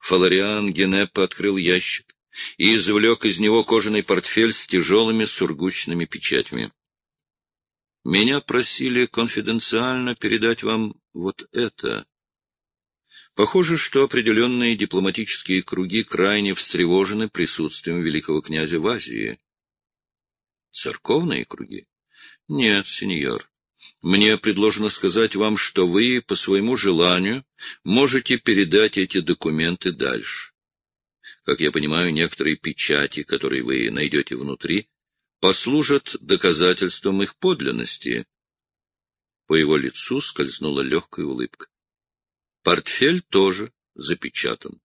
Фалариан Генеппе открыл ящик и извлек из него кожаный портфель с тяжелыми сургучными печатями. «Меня просили конфиденциально передать вам вот это». Похоже, что определенные дипломатические круги крайне встревожены присутствием великого князя в Азии. Церковные круги? Нет, сеньор. Мне предложено сказать вам, что вы, по своему желанию, можете передать эти документы дальше. Как я понимаю, некоторые печати, которые вы найдете внутри, послужат доказательством их подлинности. По его лицу скользнула легкая улыбка. Портфель тоже запечатан.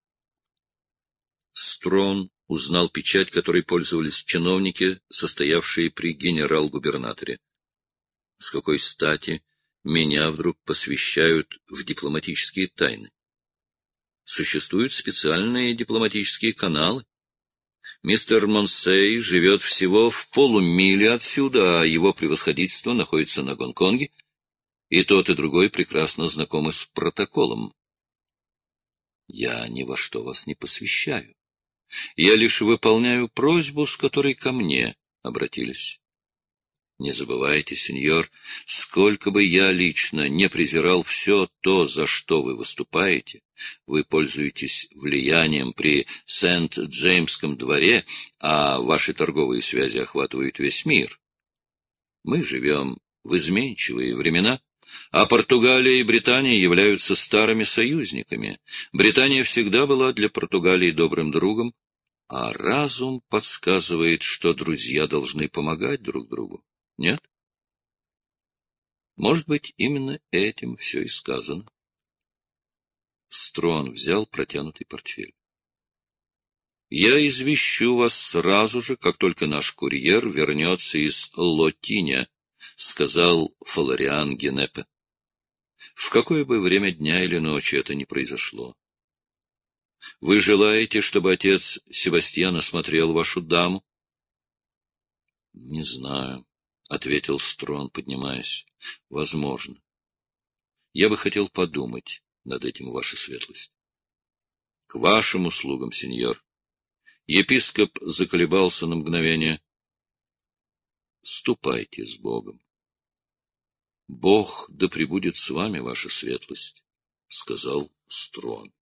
Строн узнал печать, которой пользовались чиновники, состоявшие при генерал-губернаторе. С какой стати меня вдруг посвящают в дипломатические тайны? Существуют специальные дипломатические каналы. Мистер Монсей живет всего в полумиле отсюда, а его превосходительство находится на Гонконге, и тот, и другой прекрасно знакомы с протоколом. Я ни во что вас не посвящаю. Я лишь выполняю просьбу, с которой ко мне обратились. Не забывайте, сеньор, сколько бы я лично не презирал все то, за что вы выступаете, вы пользуетесь влиянием при Сент-Джеймском дворе, а ваши торговые связи охватывают весь мир. Мы живем в изменчивые времена, а Португалия и Британия являются старыми союзниками. Британия всегда была для Португалии добрым другом, а разум подсказывает, что друзья должны помогать друг другу. Нет? Может быть, именно этим все и сказано. Строн взял протянутый портфель. Я извещу вас сразу же, как только наш курьер вернется из Лотиня, — сказал Фалариан Генеппе. В какое бы время дня или ночи это ни произошло. Вы желаете, чтобы отец Себастьян осмотрел вашу даму? — Не знаю, — ответил Строн, поднимаясь. — Возможно. Я бы хотел подумать над этим, ваша светлость. — К вашим услугам, сеньор. Епископ заколебался на мгновение. — Ступайте с Богом. — Бог да пребудет с вами, ваша светлость, — сказал Строн.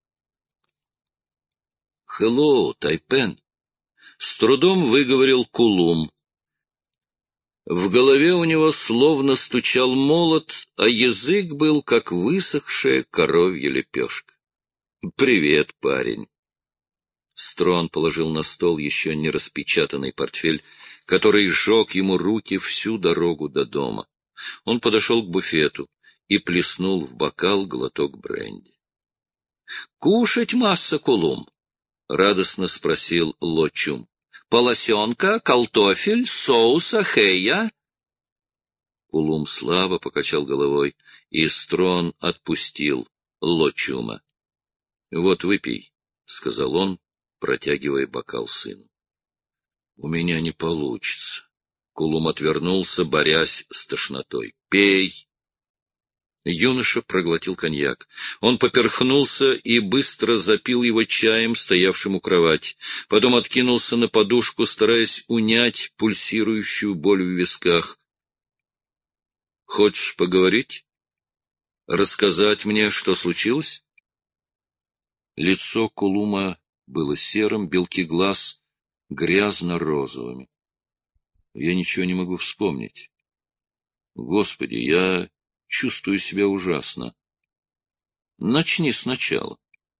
— Hello, Тайпен! — с трудом выговорил Кулум. В голове у него словно стучал молот, а язык был, как высохшая коровья лепешка. — Привет, парень! Строн положил на стол еще не распечатанный портфель, который сжег ему руки всю дорогу до дома. Он подошел к буфету и плеснул в бокал глоток бренди. — Кушать масса, Кулум? — радостно спросил Лочум. — Полосенка, картофель, соус, ахея? Кулум слабо покачал головой, и Строн отпустил Лочума. — Вот выпей, — сказал он, протягивая бокал сыну. — У меня не получится. Кулум отвернулся, борясь с тошнотой. — Пей! Юноша проглотил коньяк. Он поперхнулся и быстро запил его чаем, стоявшим у кровати. Потом откинулся на подушку, стараясь унять пульсирующую боль в висках. — Хочешь поговорить? Рассказать мне, что случилось? Лицо Кулума было серым, белки глаз грязно-розовыми. Я ничего не могу вспомнить. Господи, я чувствую себя ужасно. Начни сначала.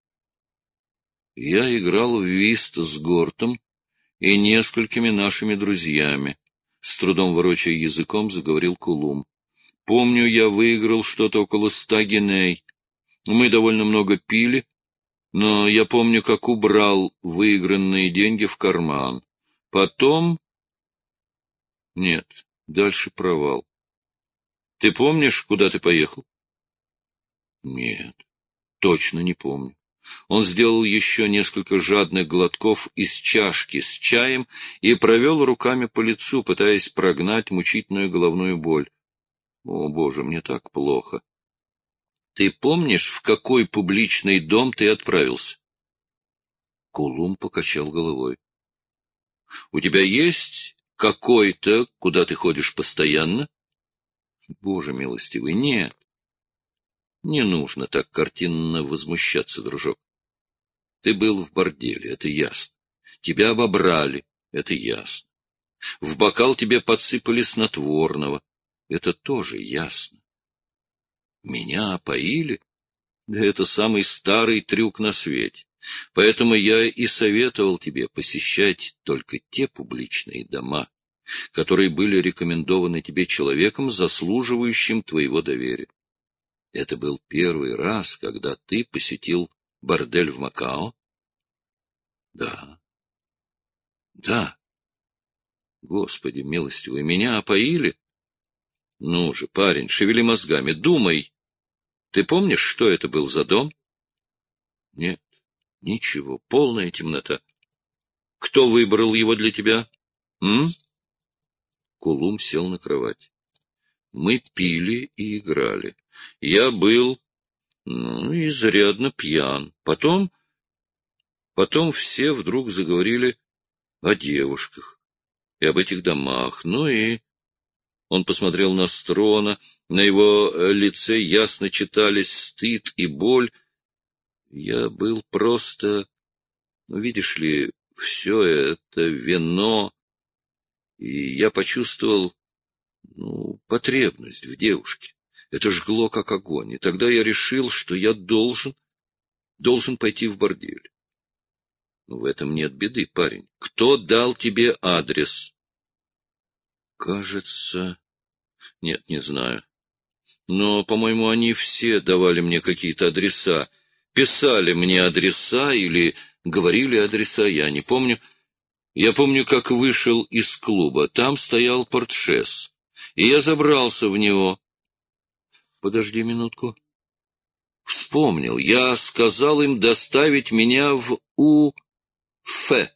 Я играл в вист с Гортом и несколькими нашими друзьями. С трудом ворочая языком, заговорил Кулум. Помню, я выиграл что-то около 100 гиней. Мы довольно много пили, но я помню, как убрал выигранные деньги в карман. Потом... Нет, дальше провал. Ты помнишь, куда ты поехал? Нет, точно не помню. Он сделал еще несколько жадных глотков из чашки с чаем и провел руками по лицу, пытаясь прогнать мучительную головную боль. О, Боже, мне так плохо. Ты помнишь, в какой публичный дом ты отправился? Кулум покачал головой. — У тебя есть какой-то, куда ты ходишь постоянно? — Боже милостивый, нет. Не нужно так картинно возмущаться, дружок. Ты был в борделе, это ясно. Тебя обобрали, это ясно. В бокал тебе подсыпали снотворного, это тоже ясно. Меня опоили? Да это самый старый трюк на свете. Поэтому я и советовал тебе посещать только те публичные дома, которые были рекомендованы тебе человеком, заслуживающим твоего доверия. Это был первый раз, когда ты посетил бордель в Макао? Да. Да. Господи милостивый, меня опоили? Ну же, парень, шевели мозгами, думай. Ты помнишь, что это был за дом? Нет, ничего, полная темнота. Кто выбрал его для тебя? Кулум сел на кровать. Мы пили и играли. Я был, изрядно пьян. Потом все вдруг заговорили о девушках и об этих домах. Ну и он посмотрел на Строна, на его лице ясно читались стыд и боль. Я был просто, видишь ли, все это вино, и я почувствовал, потребность в девушке. Это жгло, как огонь, и тогда я решил, что я должен пойти в бордель. В этом нет беды, парень. Кто дал тебе адрес? Кажется... Нет, не знаю. Но, по-моему, они все давали мне какие-то адреса. Писали мне адреса или говорили адреса, я не помню. Я помню, как вышел из клуба. Там стоял портшес, и я забрался в него. Подожди минутку. Вспомнил. Я сказал им доставить меня в Уфе.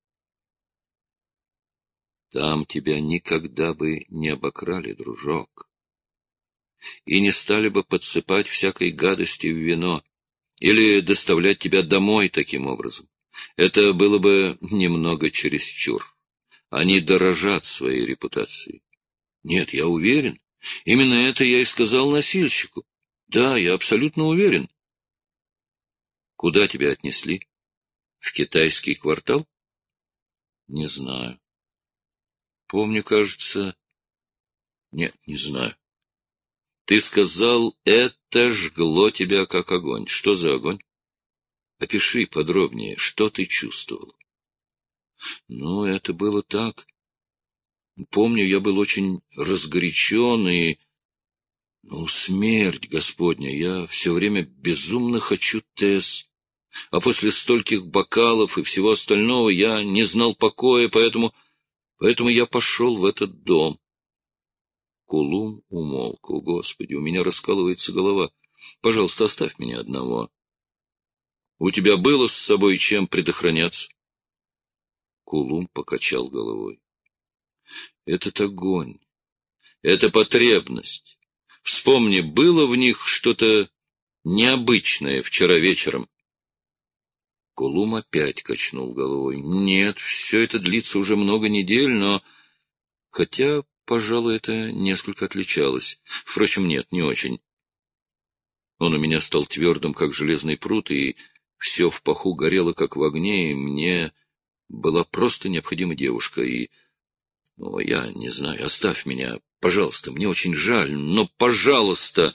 Там тебя никогда бы не обокрали, дружок, и не стали бы подсыпать всякой гадости в вино или доставлять тебя домой таким образом. Это было бы немного чересчур. Они дорожат своей репутацией. Нет, я уверен. Именно это я и сказал носильщику. Да, я абсолютно уверен. Куда тебя отнесли? В китайский квартал? Не знаю. Помню, кажется... Нет, не знаю. Ты сказал, это жгло тебя как огонь. Что за огонь? Опиши подробнее, что ты чувствовал. Это было так. Помню, я был очень разгорячен и... смерть Господня, я все время безумно хочу Тесс. А после стольких бокалов и всего остального я не знал покоя, поэтому я пошел в этот дом. Кулум умолк. О, Господи, у меня раскалывается голова. Пожалуйста, оставь меня одного. У тебя было с собой чем предохраняться? Кулум покачал головой. Этот огонь, это потребность. Вспомни, было в них что-то необычное вчера вечером. Кулум опять качнул головой. Нет, все это длится уже много недель, но... Хотя, пожалуй, это несколько отличалось. Впрочем, нет, не очень. Он у меня стал твердым, как железный прут, и все в паху горело, как в огне, и мне была просто необходима девушка, и... я не знаю, оставь меня, пожалуйста, мне очень жаль, но, пожалуйста...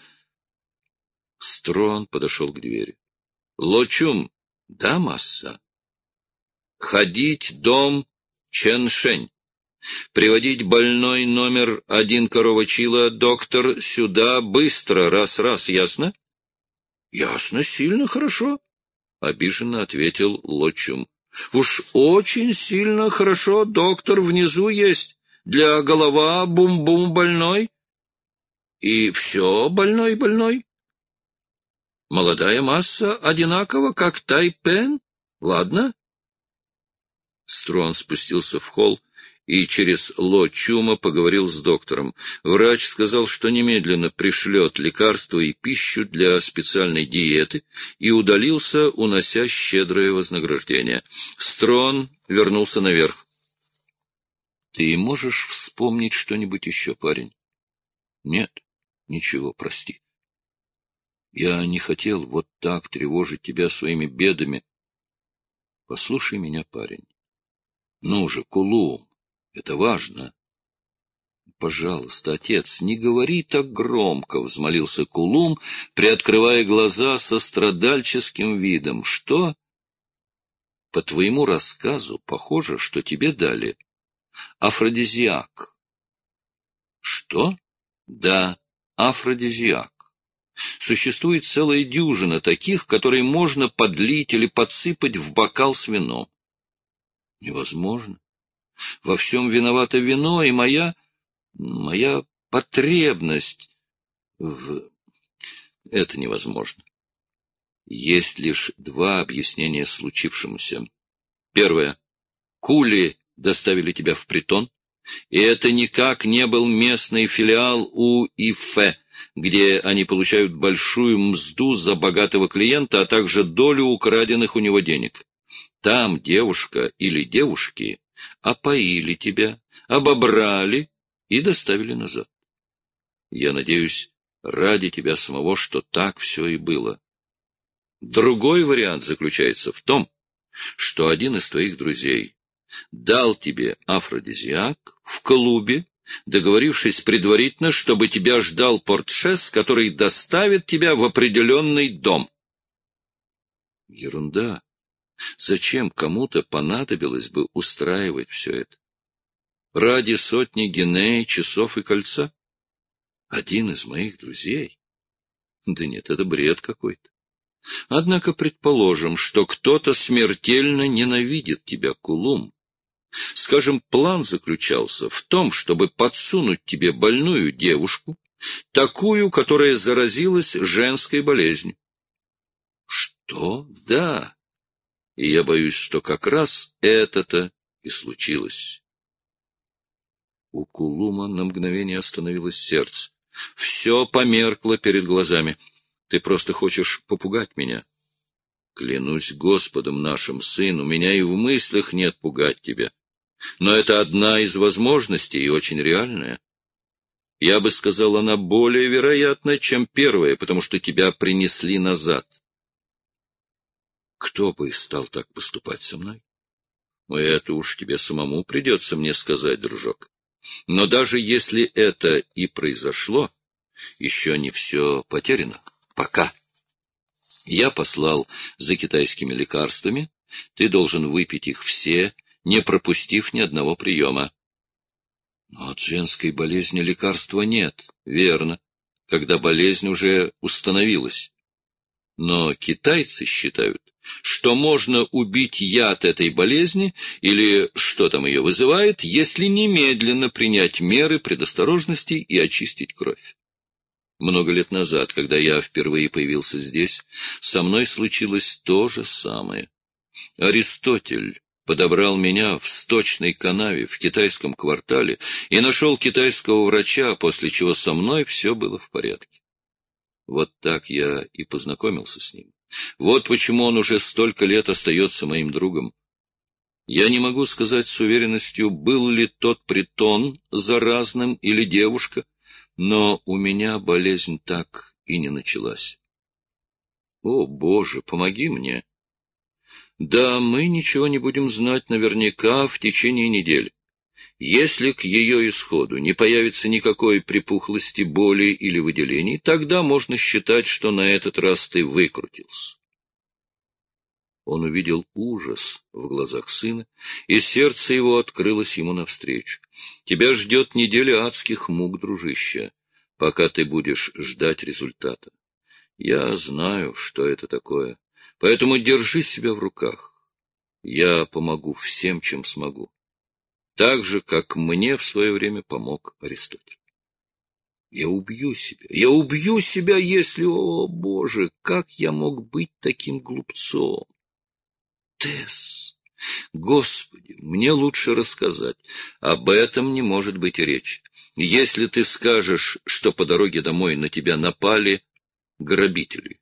Строн подошел к двери. Лочум, да, масса? Ходить дом Чэншэнь. Приводить больной номер 1 Коровачила, доктор, сюда быстро, раз, ясно? Ясно, сильно хорошо, обиженно ответил Лочум. Уж очень сильно хорошо, доктор внизу есть, для голова бум-бум больной. И все больной. Молодая масса одинаково, как Тайпен, ладно? Строн спустился в холл и через Ло Чума поговорил с доктором. Врач сказал, что немедленно пришлет лекарства и пищу для специальной диеты, и удалился, унося щедрое вознаграждение. Строн вернулся наверх. — Ты можешь вспомнить что-нибудь еще, парень? — Нет, ничего, прости. Я не хотел вот так тревожить тебя своими бедами. Послушай меня, парень. Ну же, Кулум, это важно. Пожалуйста, отец, не говори так громко, — взмолился Кулум, приоткрывая глаза со страдальческим видом. Что? По твоему рассказу похоже, что тебе дали афродизиак. Что? Да, афродизиак. Существует целая дюжина таких, которые можно подлить или подсыпать в бокал с вином. Невозможно. Во всем виновато вино и моя потребность в... Это невозможно. Есть лишь два объяснения случившемуся. Первое. Кули доставили тебя в притон, и это никак не был местный филиал УИФ, где они получают большую мзду за богатого клиента, а также долю украденных у него денег. Там девушка или девушки опоили тебя, обобрали и доставили назад. Я надеюсь, ради тебя самого, что так все и было. Другой вариант заключается в том, что один из твоих друзей дал тебе афродизиак в клубе, договорившись предварительно, чтобы тебя ждал портшес, который доставит тебя в определенный дом. Ерунда. Зачем кому-то понадобилось бы устраивать все это? Ради сотни гиней, часов и кольца? Один из моих друзей? Да нет, это бред какой-то. Однако предположим, что кто-то смертельно ненавидит тебя, Кулум. Скажем, план заключался в том, чтобы подсунуть тебе больную девушку, такую, которая заразилась женской болезнью. Что? Да. И я боюсь, что как раз это-то и случилось. У Кулума на мгновение остановилось сердце. Все померкло перед глазами. Ты просто хочешь попугать меня. Клянусь Господом нашим, сын, у меня и в мыслях нет пугать тебя. Но это одна из возможностей и очень реальная. Я бы сказал, она более вероятна, чем первая, потому что тебя принесли назад. Кто бы стал так поступать со мной? Это уж тебе самому придется мне сказать, дружок. Но даже если это и произошло, еще не все потеряно. Пока. Я послал за китайскими лекарствами. Ты должен выпить их все, не пропустив ни одного приема. Но от женской болезни лекарства нет. Верно, когда болезнь уже установилась. Но китайцы считают, что можно убить яд этой болезни, или что там ее вызывает, если немедленно принять меры предосторожности и очистить кровь. Много лет назад, когда я впервые появился здесь, со мной случилось то же самое. Аристотель подобрал меня в сточной канаве в китайском квартале и нашел китайского врача, после чего со мной все было в порядке. Вот так я и познакомился с ним. Вот почему он уже столько лет остается моим другом. Я не могу сказать с уверенностью, был ли тот притон заразным или девушка, но у меня болезнь так и не началась. О, Боже, помоги мне! Да, мы ничего не будем знать наверняка в течение недели. Если к ее исходу не появится никакой припухлости, боли или выделений, тогда можно считать, что на этот раз ты выкрутился. Он увидел ужас в глазах сына, и сердце его открылось ему навстречу. Тебя ждет неделя адских мук, дружище, пока ты будешь ждать результата. Я знаю, что это такое, поэтому держи себя в руках. Я помогу всем, чем смогу. Так же, как мне в свое время помог Аристотель. Я убью себя, если, о, Боже, как я мог быть таким глупцом? Тесс, Господи, мне лучше рассказать. Об этом не может быть и речи. Если ты скажешь, что по дороге домой на тебя напали грабители,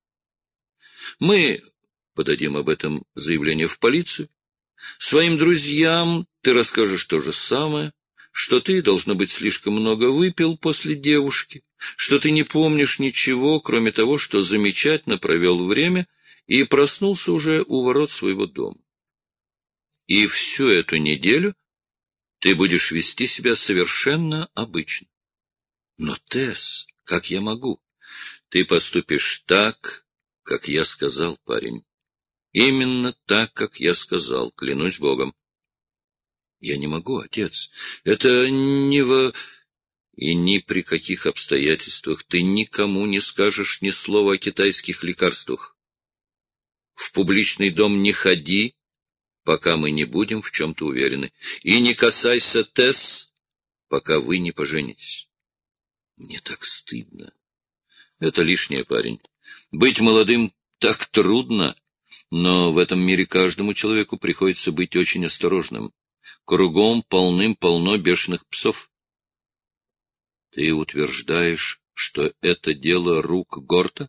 мы подадим об этом заявление в полицию. Своим друзьям ты расскажешь то же самое, что ты, должно быть, слишком много выпил после девушки, что ты не помнишь ничего, кроме того, что замечательно провел время и проснулся уже у ворот своего дома. И всю эту неделю ты будешь вести себя совершенно обычно. Но, Тесс, как я могу? Ты поступишь так, как я сказал, парень. Именно так, как я сказал, клянусь Богом. Я не могу, отец. Это не во... И ни при каких обстоятельствах ты никому не скажешь ни слова о китайских лекарствах. В публичный дом не ходи, пока мы не будем в чем-то уверены. И не касайся Тесс, пока вы не поженитесь. Мне так стыдно. Это лишнее, парень. Быть молодым так трудно, но в этом мире каждому человеку приходится быть очень осторожным. Кругом полным-полно бешеных псов. Ты утверждаешь, что это дело рук Горта?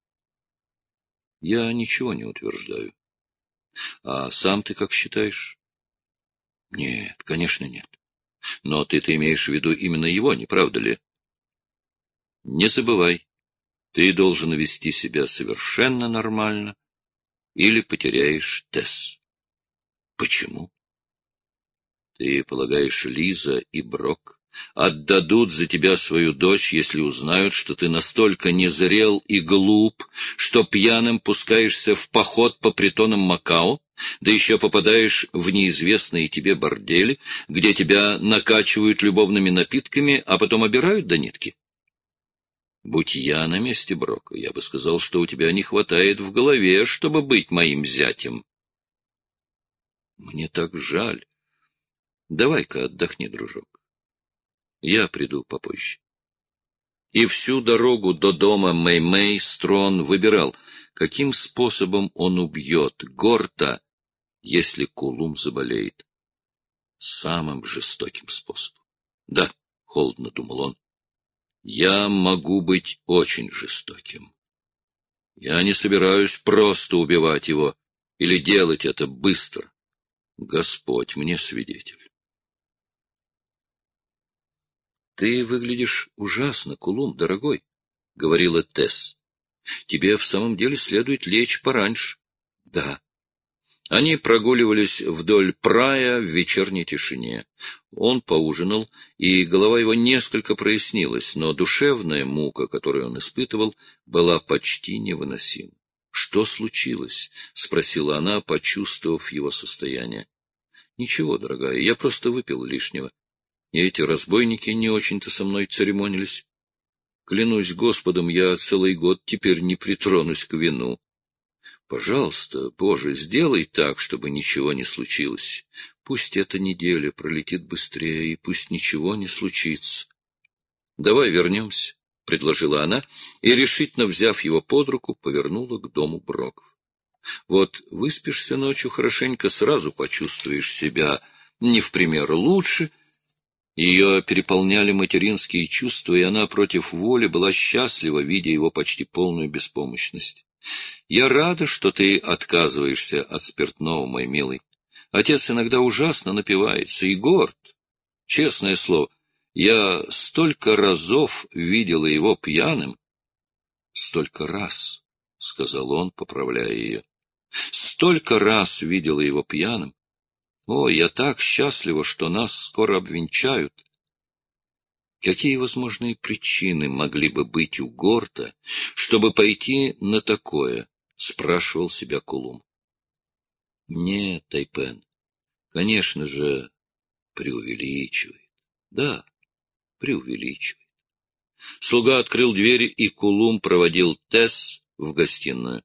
Я ничего не утверждаю. А сам ты как считаешь? Нет, конечно, нет. Но ты-то имеешь в виду именно его, не правда ли? Не забывай, ты должен вести себя совершенно нормально, или потеряешь Тесс. Почему? Ты полагаешь, Лиза и Брок отдадут за тебя свою дочь, если узнают, что ты настолько незрел и глуп, что пьяным пускаешься в поход по притонам Макао, да еще попадаешь в неизвестные тебе бордели, где тебя накачивают любовными напитками, а потом обирают до нитки? Будь я на месте Брока, я бы сказал, что у тебя не хватает в голове, чтобы быть моим зятем. Мне так жаль. Давай-ка отдохни, дружок. Я приду попозже. И всю дорогу до дома Мэй-Мэй Строн выбирал, каким способом он убьет Горта, если Кулум заболеет. Самым жестоким способом. Да, холодно думал он, я могу быть очень жестоким. Я не собираюсь просто убивать его или делать это быстро. Господь мне свидетель. «Ты выглядишь ужасно, Кулум, дорогой», — говорила Тесс. «Тебе в самом деле следует лечь пораньше». «Да». Они прогуливались вдоль прая в вечерней тишине. Он поужинал, и голова его несколько прояснилась, но душевная мука, которую он испытывал, была почти невыносима. «Что случилось?» — спросила она, почувствовав его состояние. «Ничего, дорогая, я просто выпил лишнего. И эти разбойники не очень-то со мной церемонились. Клянусь Господом, я целый год теперь не притронусь к вину. Пожалуйста, Боже, сделай так, чтобы ничего не случилось. Пусть эта неделя пролетит быстрее, и пусть ничего не случится. Давай вернемся, — предложила она, и, решительно взяв его под руку, повернула к дому Броков. Вот выспишься ночью хорошенько, сразу почувствуешь себя не в пример лучше. Ее переполняли материнские чувства, и она против воли была счастлива, видя его почти полную беспомощность. «Я рада, что ты отказываешься от спиртного, мой милый. Отец иногда ужасно напивается и горд. Честное слово, я столько разов видела его пьяным». «Столько раз», — сказал он, поправляя ее. «Столько раз видела его пьяным. О, я так счастлива, что нас скоро обвенчают». Какие возможные причины могли бы быть у Горта, чтобы пойти на такое? — спрашивал себя Кулум. Нет, Тайпен, конечно же, преувеличивает. Да, преувеличивает. Слуга открыл двери, и Кулум проводил Тесс в гостиную.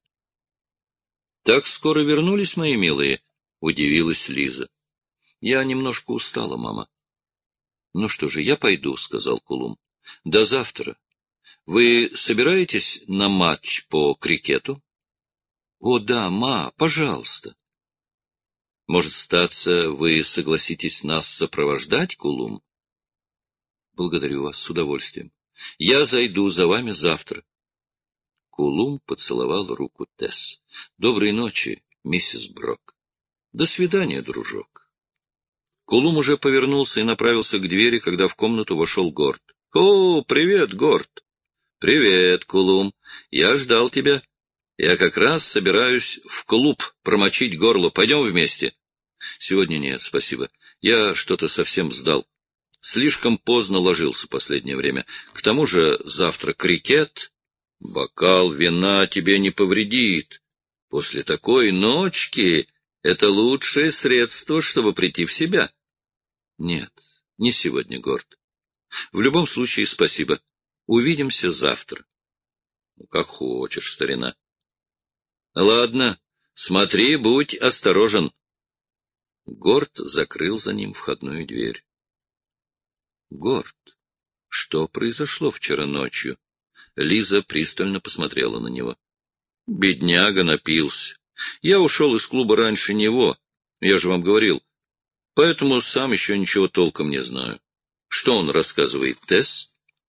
— Так скоро вернулись, мои милые? — удивилась Лиза. — Я немножко устала, мама. — Ну что же, я пойду, — сказал Кулум. — До завтра. Вы собираетесь на матч по крикету? — О, да, ма, пожалуйста. Может, статься, вы согласитесь нас сопровождать, Кулум? Благодарю вас с удовольствием. Я зайду за вами завтра. Кулум поцеловал руку Тесс. Доброй ночи, миссис Брок. До свидания, дружок. Кулум уже повернулся и направился к двери, когда в комнату вошел Горд. О, привет, Горд. Привет, Кулум. Я ждал тебя. Я как раз собираюсь в клуб промочить горло. Пойдем вместе? Сегодня нет, спасибо. Я что-то совсем сдал. Слишком поздно ложился последнее время. К тому же завтра крикет. Бокал вина тебе не повредит. После такой ночки это лучшее средство, чтобы прийти в себя. Нет, не сегодня, Горд. В любом случае, спасибо. Увидимся завтра. Как хочешь, старина. Ладно, смотри, будь осторожен. Горд закрыл за ним входную дверь. Горд, что произошло вчера ночью? Лиза пристально посмотрела на него. Бедняга напился. Я ушел из клуба раньше него, я же вам говорил. Поэтому сам еще ничего толком не знаю. Что он рассказывает, Тесс?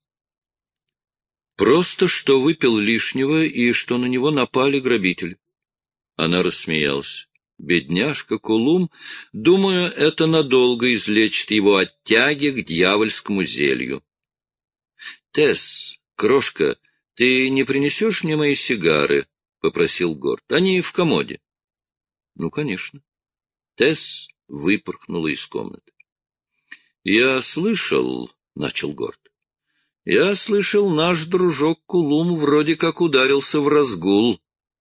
Просто, что выпил лишнего и что на него напали грабители. Она рассмеялась. Бедняжка Кулум, думаю, это надолго излечит его от тяги к дьявольскому зелью. Тесс, крошка, ты не принесешь мне мои сигары? — попросил Горд. — Они в комоде. — Ну, конечно. Тесс выпорхнула из комнаты. — Я слышал, — начал Горд. — Я слышал, наш дружок Кулум вроде как ударился в разгул.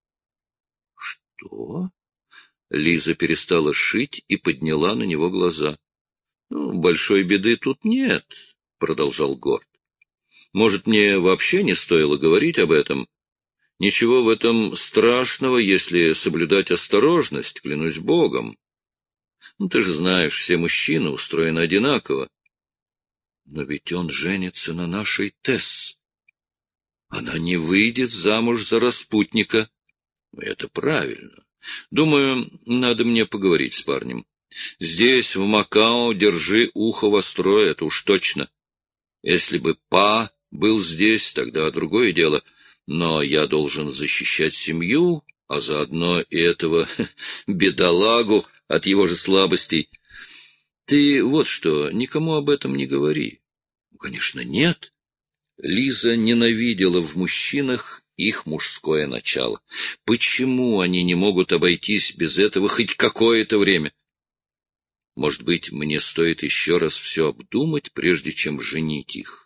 — Что? Лиза перестала шить и подняла на него глаза. — Ну, большой беды тут нет, — продолжал Горд. — Может, мне вообще не стоило говорить об этом? Ничего в этом страшного, если соблюдать осторожность, клянусь Богом. Ну, ты же знаешь, все мужчины устроены одинаково. Но ведь он женится на нашей Тесс. Она не выйдет замуж за распутника. Это правильно. Думаю, надо мне поговорить с парнем. Здесь, в Макао, держи ухо востро, это уж точно. Если бы Па был здесь, тогда другое дело. Но я должен защищать семью, а заодно и этого бедолагу от его же слабостей. Ты вот что, никому об этом не говори. Конечно, нет. Лиза ненавидела в мужчинах их мужское начало. Почему они не могут обойтись без этого хоть какое-то время? Может быть, мне стоит еще раз все обдумать, прежде чем женить их?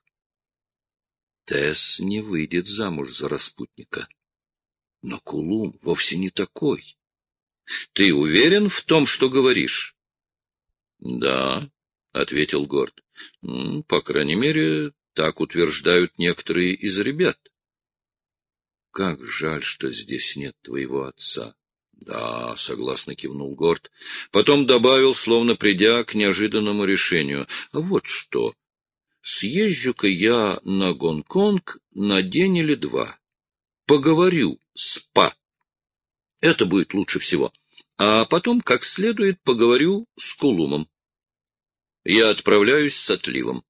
Тесс не выйдет замуж за распутника. Но Кулум вовсе не такой. Ты уверен в том, что говоришь? — Да, — ответил Горд. — По крайней мере, так утверждают некоторые из ребят. — Как жаль, что здесь нет твоего отца. — Да, — согласно кивнул Горд. Потом добавил, словно придя к неожиданному решению. — Вот что. Съезжу-ка я на Гонконг на день или два. Поговорю с Па. Это будет лучше всего. А потом, как следует, поговорю с Кулумом. Я отправляюсь с отливом.